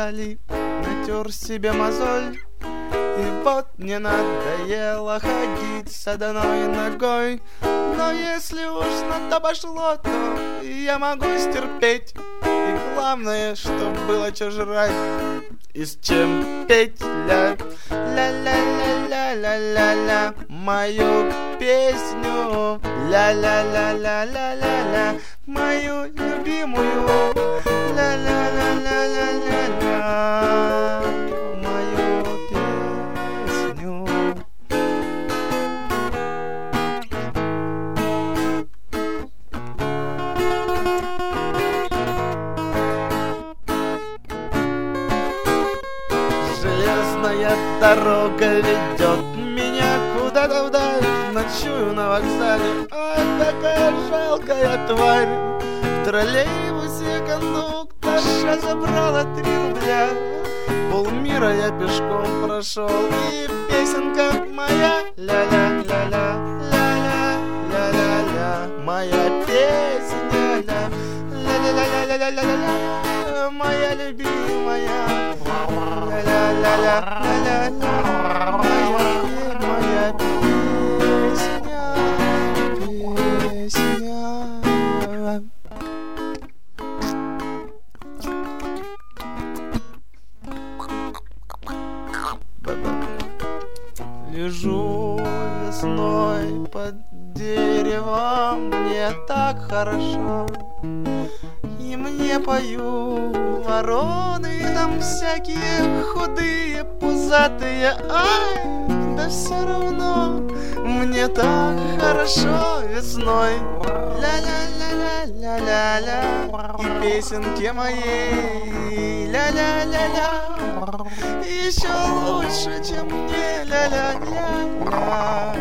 вокзале натер себе мозоль. И вот мне надоело ходить с одной ногой. Но если уж на то пошло, то я могу стерпеть. И главное, чтоб было чё жрать и с чем петь. Ля-ля-ля-ля-ля-ля-ля-ля мою песню. Ля-ля-ля-ля-ля-ля-ля мою любимую. Ля-ля-ля-ля-ля-ля мою песню. Железная дорога ведет меня куда-то вдаль. Ночую на вокзале, ай, какая жалкая тварь. В троллейбусе кондукторша забрала 3 рубля. Полмира я пешком прошел, и песенка моя. Ля-ля-ля-ля, ля-ля-ля-ля-ля моя песня. Ля-ля-ля-ля-ля-ля-ля моя любимая. Ля-ля-ля-ля-ля-ля моя песня, песня. Лежу весной под деревом, мне так хорошо. И мне поют вороны, там всякие худые, пузатые. Ай, да все равно мне так хорошо весной. Ля-ля-ля-ля-ля-ля-ля и песенки моей. Ля-ля-ля-ля еще лучше, чем мне. Ля-ля-ля-ля.